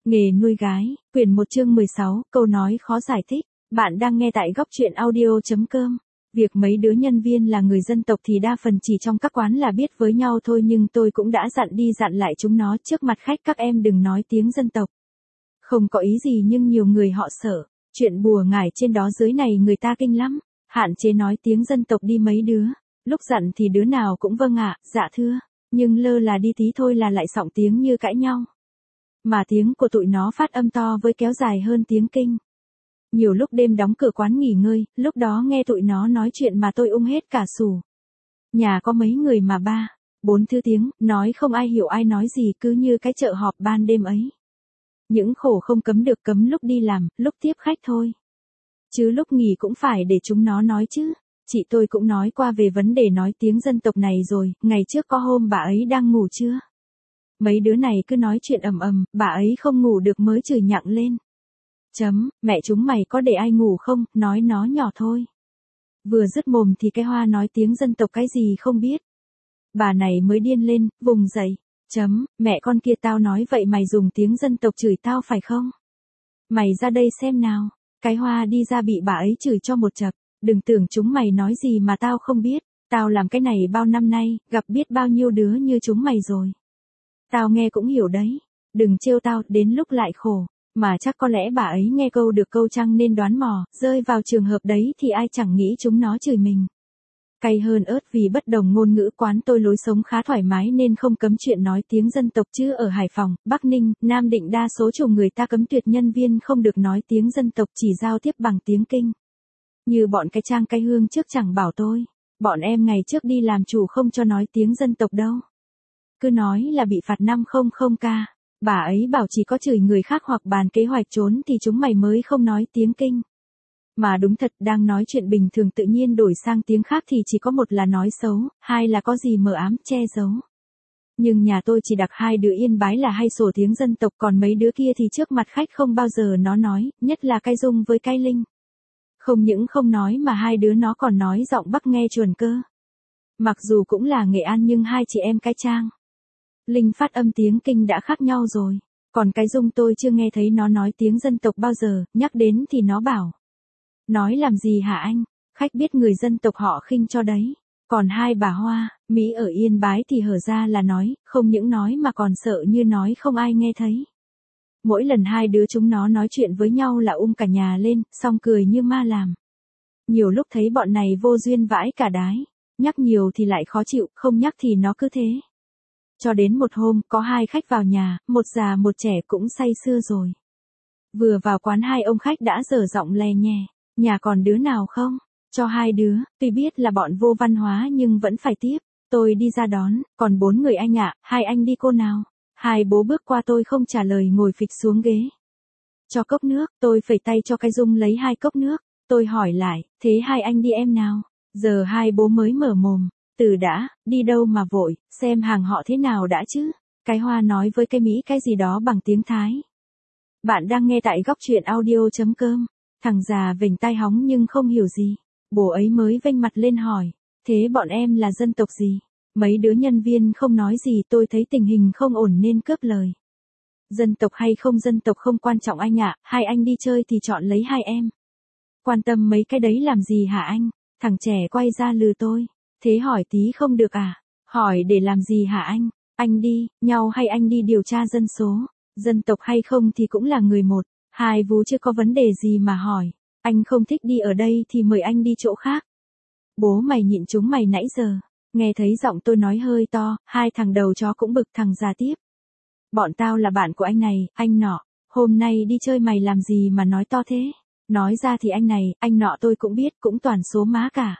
Nghề nuôi gái, quyển 1 chương 16, câu nói khó giải thích. Bạn đang nghe tại góc truyện audio.com. Việc mấy đứa nhân viên là người dân tộc thì đa phần chỉ trong các quán là biết với nhau thôi, nhưng tôi cũng đã dặn đi dặn lại chúng nó trước mặt khách các em đừng nói tiếng dân tộc. Không có ý gì nhưng nhiều người họ sợ. Chuyện bùa ngải trên đó dưới này người ta kinh lắm. Hạn chế nói tiếng dân tộc đi mấy đứa. Lúc dặn thì đứa nào cũng vâng ạ, dạ thưa. Nhưng lơ là đi tí thôi là lại xọng tiếng như cãi nhau. Mà tiếng của tụi nó phát âm to với kéo dài hơn tiếng kinh. Nhiều lúc đêm đóng cửa quán nghỉ ngơi, lúc đó nghe tụi nó nói chuyện mà tôi ung hết cả sù. Nhà có mấy người mà 3, 4 thứ tiếng, nói không ai hiểu ai nói gì, cứ như cái chợ họp ban đêm ấy. Những khổ không cấm được cấm lúc đi làm, lúc tiếp khách thôi. Chứ lúc nghỉ cũng phải để chúng nó nói chứ. Chị tôi cũng nói qua về vấn đề nói tiếng dân tộc này rồi, ngày trước có hôm bà ấy đang ngủ trưa. Mấy đứa này cứ nói chuyện ầm ầm, bà ấy không ngủ được mới chửi nhặng lên. Mẹ chúng mày có để ai ngủ không, nói nó nhỏ thôi. Vừa dứt mồm thì cái Hoa nói tiếng dân tộc cái gì không biết. Bà này mới điên lên, vùng dậy. Mẹ con kia tao nói vậy mày dùng tiếng dân tộc chửi tao phải không? Mày ra đây xem nào. Cái Hoa đi ra bị bà ấy chửi cho một chập. Đừng tưởng chúng mày nói gì mà tao không biết. Tao làm cái này bao năm nay, gặp biết bao nhiêu đứa như chúng mày rồi. Tao nghe cũng hiểu đấy. Đừng trêu tao, đến lúc lại khổ. Mà chắc có lẽ bà ấy nghe câu được câu chăng nên đoán mò, rơi vào trường hợp đấy thì ai chẳng nghĩ chúng nó chửi mình. Cay hơn ớt vì bất đồng ngôn ngữ, quán tôi lối sống khá thoải mái nên không cấm chuyện nói tiếng dân tộc, chứ ở Hải Phòng, Bắc Ninh, Nam Định đa số chủ người ta cấm tuyệt nhân viên không được nói tiếng dân tộc, chỉ giao tiếp bằng tiếng Kinh. Như bọn cái Trang cái Hương trước chẳng bảo tôi, bọn em ngày trước đi làm chủ không cho nói tiếng dân tộc đâu. Cứ nói là bị phạt 500k. Bà ấy bảo chỉ có chửi người khác hoặc bàn kế hoạch trốn thì chúng mày mới không nói tiếng Kinh. Mà đúng thật, đang nói chuyện bình thường tự nhiên đổi sang tiếng khác thì chỉ có một là nói xấu, hai là có gì mờ ám, che giấu. Nhưng nhà tôi chỉ đặc hai đứa Yên Bái là hay sổ tiếng dân tộc, còn mấy đứa kia thì trước mặt khách không bao giờ nó nói, nhất là cái Dung với cái Linh. Không những không nói mà hai đứa nó còn nói giọng Bắc nghe chuẩn cơ. Mặc dù cũng là Nghệ An nhưng hai chị em cái Trang Linh phát âm tiếng Kinh đã khác nhau rồi. Còn cái Dung tôi chưa nghe thấy nó nói tiếng dân tộc bao giờ, nhắc đến thì nó bảo. Nói làm gì hả anh? Khách biết người dân tộc họ khinh cho đấy. Còn hai bà Hoa, Mỹ ở Yên Bái thì hở ra là nói, không những nói mà còn sợ như nói không ai nghe thấy. Mỗi lần hai đứa chúng nó nói chuyện với nhau là cả nhà lên, xong cười như ma làm. Nhiều lúc thấy bọn này vô duyên vãi cả đái. Nhắc nhiều thì lại khó chịu, không nhắc thì nó cứ thế. Cho đến một hôm, có hai khách vào nhà, một già một trẻ cũng say sưa rồi. Vừa vào quán hai ông khách đã dở giọng lè nhè. Nhà còn đứa nào không? Cho hai đứa, tuy biết là bọn vô văn hóa nhưng vẫn phải tiếp. Tôi đi ra đón, còn 4 người anh ạ, hai anh đi cô nào? Hai bố bước qua tôi không trả lời ngồi phịch xuống ghế. Cho cốc nước, tôi phẩy tay cho cái Dung lấy 2 cốc nước. Tôi hỏi lại, thế hai anh đi em nào? Giờ hai bố mới mở mồm. Từ đã, đi đâu mà vội, xem hàng họ thế nào đã chứ. Cái Hoa nói với cái Mỹ cái gì đó bằng tiếng Thái. Bạn đang nghe tại góc truyện audio.com. Thằng già vểnh tai hóng nhưng không hiểu gì. Bố ấy mới vênh mặt lên hỏi. Thế bọn em là dân tộc gì? Mấy đứa nhân viên không nói gì, tôi thấy tình hình không ổn nên cướp lời. Dân tộc hay không dân tộc không quan trọng anh ạ, hai anh đi chơi thì chọn lấy hai em. Quan tâm mấy cái đấy làm gì hả anh? Thằng trẻ quay ra lừ tôi. Thế hỏi tí không được à? Hỏi để làm gì hả anh? Anh đi, nhau hay anh đi điều tra dân số? Dân tộc hay không thì cũng là người một. Hai vú chưa có vấn đề gì mà hỏi. Anh không thích đi ở đây thì mời anh đi chỗ khác. Bố mày nhịn chúng mày nãy giờ. Nghe thấy giọng tôi nói hơi to, hai thằng đầu chó cũng bực. Thằng già tiếp. Bọn tao là bạn của anh này, anh nọ. Hôm nay đi chơi mày làm gì mà nói to thế? Nói ra thì anh này, anh nọ tôi cũng biết, cũng toàn số má cả.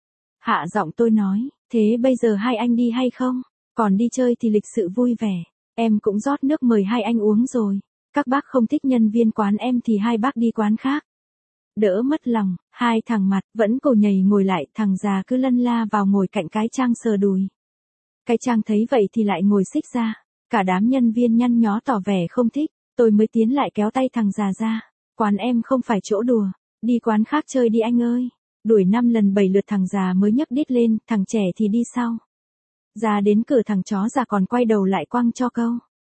Hạ giọng tôi nói, thế bây giờ hai anh đi hay không? Còn đi chơi thì lịch sự vui vẻ. Em cũng rót nước mời hai anh uống rồi. Các bác không thích nhân viên quán em thì hai bác đi quán khác. Đỡ mất lòng, hai thằng mặt vẫn cổ nhảy ngồi lại, thằng già cứ lân la vào ngồi cạnh cái Trang sờ đùi. Cái Trang thấy vậy thì lại ngồi xích ra. Cả đám nhân viên nhăn nhó tỏ vẻ không thích. Tôi mới tiến lại kéo tay thằng già ra. Quán em không phải chỗ đùa. Đi quán khác chơi đi anh ơi. Đuổi 5 lần 7 lượt thằng già mới nhấc đít lên, thằng trẻ thì đi sau. Ra đến cửa thằng chó già còn quay đầu lại quăng cho câu.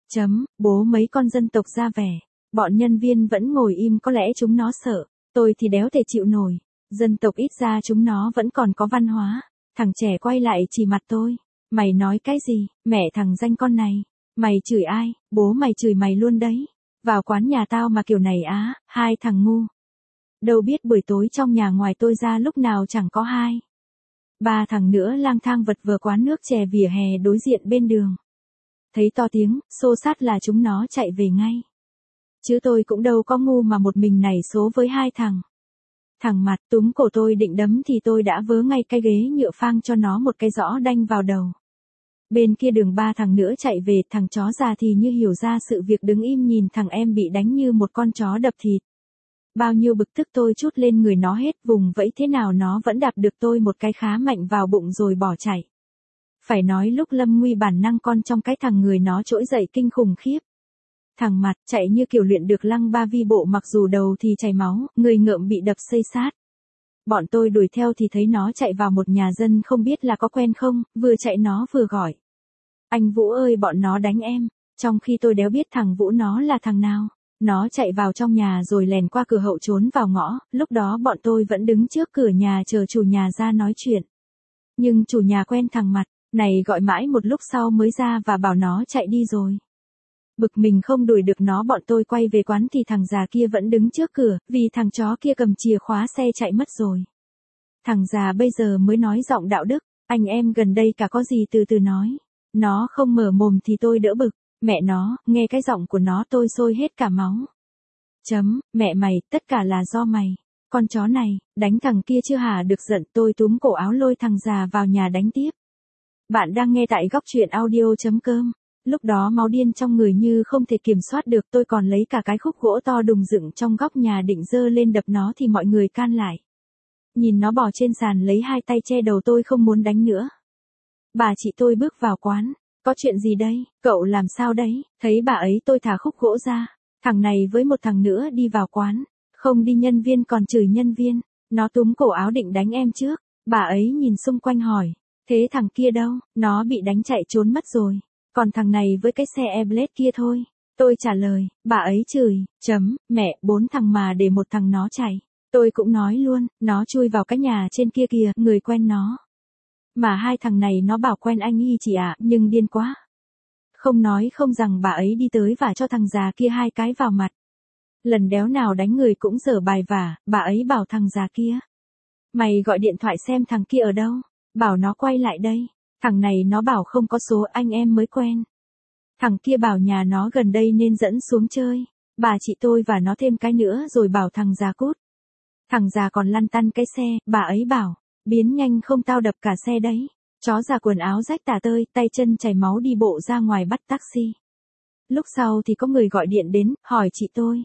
Bố mấy con dân tộc ra vẻ. Bọn nhân viên vẫn ngồi im có lẽ chúng nó sợ. Tôi thì đéo thể chịu nổi. Dân tộc ít ra chúng nó vẫn còn có văn hóa. Thằng trẻ quay lại chỉ mặt tôi. Mày nói cái gì, mẹ thằng danh con này. Mày chửi ai, bố mày chửi mày luôn đấy. Vào quán nhà tao mà kiểu này á, hai thằng ngu. Đâu biết buổi tối trong nhà ngoài tôi ra lúc nào chẳng có hai. Ba thằng nữa lang thang vật vờ quán nước chè vỉa hè đối diện bên đường. Thấy to tiếng, xô sát là chúng nó chạy về ngay. Chứ tôi cũng đâu có ngu mà một mình nảy số với hai thằng. Thằng mặt túm cổ tôi định đấm thì tôi đã vớ ngay cái ghế nhựa phang cho nó một cái giõ đanh vào đầu. Bên kia đường ba thằng nữa chạy về, thằng chó già thì như hiểu ra sự việc đứng im nhìn thằng em bị đánh như một con chó đập thịt. Bao nhiêu bực tức tôi trút lên người nó hết, vùng vẫy thế nào nó vẫn đạp được tôi một cái khá mạnh vào bụng rồi bỏ chạy. Phải nói lúc lâm nguy bản năng con trong cái thằng người nó trỗi dậy kinh khủng khiếp. Thằng mặt chạy như kiểu luyện được lăng ba vi bộ, mặc dù đầu thì chảy máu, người ngợm bị đập xây sát. Bọn tôi đuổi theo thì thấy nó chạy vào một nhà dân không biết là có quen không, vừa chạy nó vừa gọi. Anh Vũ ơi, bọn nó đánh em. Trong khi tôi đéo biết thằng Vũ nó là thằng nào. Nó chạy vào trong nhà rồi lèn qua cửa hậu trốn vào ngõ, lúc đó bọn tôi vẫn đứng trước cửa nhà chờ chủ nhà ra nói chuyện. Nhưng chủ nhà quen thằng mặt này, gọi mãi một lúc sau mới ra và bảo nó chạy đi rồi. Bực mình không đuổi được nó, bọn tôi quay về quán thì thằng già kia vẫn đứng trước cửa, vì thằng chó kia cầm chìa khóa xe chạy mất rồi. Thằng già bây giờ mới nói giọng đạo đức, anh em gần đây cả có gì từ từ nói. Nó không mở mồm thì tôi đỡ bực. Mẹ nó, nghe cái giọng của nó tôi sôi hết cả máu. Mẹ mày, tất cả là do mày. Con chó này, đánh thằng kia chưa hả được giận, tôi túm cổ áo lôi thằng già vào nhà đánh tiếp. Bạn đang nghe tại góc truyện audio.com. Lúc đó máu điên trong người như không thể kiểm soát được, tôi còn lấy cả cái khúc gỗ to đùng dựng trong góc nhà định giơ lên đập nó thì mọi người can lại. Nhìn nó bò trên sàn lấy hai tay che đầu, tôi không muốn đánh nữa. Bà chị tôi bước vào quán. Có chuyện gì đây, cậu làm sao đấy? Thấy bà ấy tôi thả khúc gỗ ra. Thằng này với một thằng nữa đi vào quán. Không đi nhân viên còn chửi nhân viên. Nó túm cổ áo định đánh em trước. Bà ấy nhìn xung quanh hỏi. Thế thằng kia đâu? Nó bị đánh chạy trốn mất rồi. Còn thằng này với cái xe Airblade kia thôi. Tôi trả lời, bà ấy chửi. Mẹ, 4 thằng mà để một thằng nó chạy. Tôi cũng nói luôn, nó chui vào cái nhà trên kia kìa, người quen nó. Mà hai thằng này nó bảo quen anh y chị ạ, nhưng điên quá. Không nói không rằng bà ấy đi tới và cho thằng già kia hai cái vào mặt. Lần đéo nào đánh người cũng dở bài vả, bà ấy bảo thằng già kia. Mày gọi điện thoại xem thằng kia ở đâu, bảo nó quay lại đây. Thằng này nó bảo không có số, anh em mới quen. Thằng kia bảo nhà nó gần đây nên dẫn xuống chơi. Bà chị tôi và nó thêm cái nữa rồi bảo thằng già cút. Thằng già còn lăn tăn cái xe, bà ấy bảo. Biến nhanh không tao đập cả xe đấy. Chó già quần áo rách tả tơi, tay chân chảy máu đi bộ ra ngoài bắt taxi. Lúc sau thì có người gọi điện đến, hỏi chị tôi.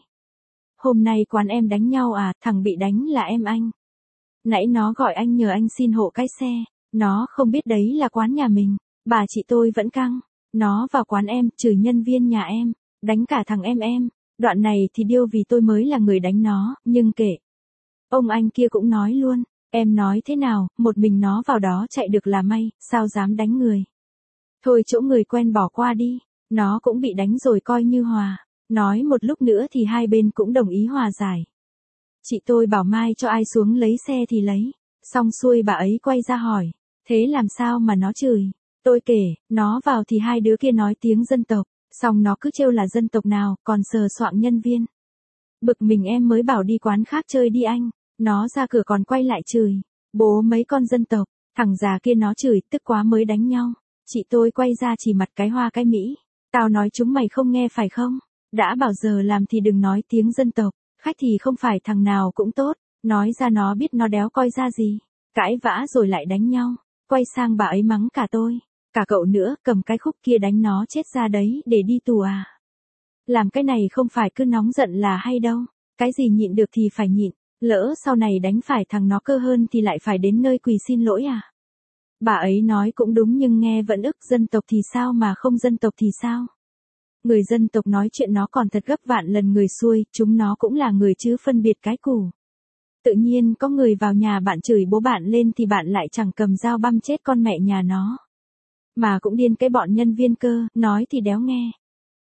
Hôm nay quán em đánh nhau à, thằng bị đánh là em anh. Nãy nó gọi anh nhờ anh xin hộ cái xe. Nó không biết đấy là quán nhà mình. Bà chị tôi vẫn căng. Nó vào quán em, chửi nhân viên nhà em. Đánh cả thằng em. Đoạn này thì điêu vì tôi mới là người đánh nó, nhưng kệ. Ông anh kia cũng nói luôn. Em nói thế nào, một mình nó vào đó chạy được là may, sao dám đánh người. Thôi chỗ người quen bỏ qua đi, nó cũng bị đánh rồi coi như hòa. Nói một lúc nữa thì hai bên cũng đồng ý hòa giải. Chị tôi bảo mai cho ai xuống lấy xe thì lấy. Xong xuôi bà ấy quay ra hỏi, thế làm sao mà nó chửi. Tôi kể, nó vào thì hai đứa kia nói tiếng dân tộc, xong nó cứ trêu là dân tộc nào, còn sờ soạng nhân viên. Bực mình em mới bảo đi quán khác chơi đi anh. Nó ra cửa còn quay lại chửi. Bố mấy con dân tộc. Thằng già kia nó chửi, tức quá mới đánh nhau. Chị tôi quay ra chỉ mặt cái hoa cái Mỹ. Tao nói chúng mày không nghe phải không? Đã bảo giờ làm thì đừng nói tiếng dân tộc. Khách thì không phải thằng nào cũng tốt. Nói ra nó biết nó đéo coi ra gì. Cãi vã rồi lại đánh nhau. Quay sang bà ấy mắng cả tôi. Cả cậu nữa, cầm cái khúc kia đánh nó chết ra đấy để đi tù à. Làm cái này không phải cứ nóng giận là hay đâu. Cái gì nhịn được thì phải nhịn. Lỡ sau này đánh phải thằng nó cơ hơn thì lại phải đến nơi quỳ xin lỗi à? Bà ấy nói cũng đúng nhưng nghe vẫn ức, dân tộc thì sao mà không dân tộc thì sao? Người dân tộc nói chuyện nó còn thật gấp vạn lần người xuôi, chúng nó cũng là người chứ phân biệt cái củ. Tự nhiên có người vào nhà bạn chửi bố bạn lên thì bạn lại chẳng cầm dao băm chết con mẹ nhà nó. Mà cũng điên cái bọn nhân viên cơ, nói thì đéo nghe.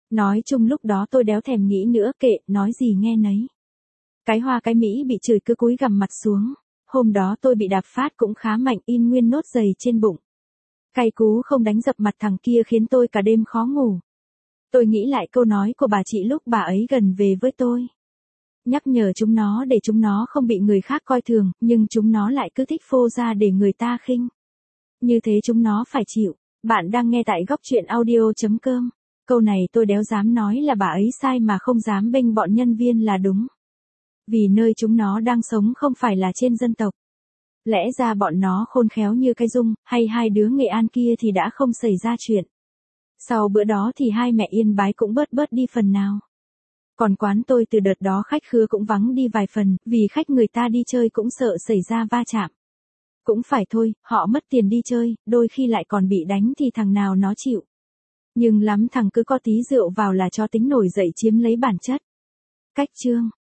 Nói chung lúc đó tôi đéo thèm nghĩ nữa, kệ, nói gì nghe nấy. Cái Hoa cái Mỹ bị chửi cứ cúi gằm mặt xuống. Hôm đó tôi bị đạp phát cũng khá mạnh, in nguyên nốt giày trên bụng. Cay cú không đánh dập mặt thằng kia khiến tôi cả đêm khó ngủ. Tôi nghĩ lại câu nói của bà chị lúc bà ấy gần về với tôi. Nhắc nhở chúng nó để chúng nó không bị người khác coi thường, nhưng chúng nó lại cứ thích phô ra để người ta khinh. Như thế chúng nó phải chịu. Bạn đang nghe tại góc truyện audio.com. Câu này tôi đéo dám nói là bà ấy sai mà không dám bênh bọn nhân viên là đúng. Vì nơi chúng nó đang sống không phải là trên dân tộc. Lẽ ra bọn nó khôn khéo như cái Dung, hay hai đứa Nghệ An kia thì đã không xảy ra chuyện. Sau bữa đó thì hai mẹ Yên Bái cũng bớt đi phần nào. Còn quán tôi từ đợt đó khách khứa cũng vắng đi vài phần, vì khách người ta đi chơi cũng sợ xảy ra va chạm. Cũng phải thôi, họ mất tiền đi chơi, đôi khi lại còn bị đánh thì thằng nào nó chịu. Nhưng lắm thằng cứ có tí rượu vào là cho tính nổi dậy chiếm lấy bản chất. Cách chương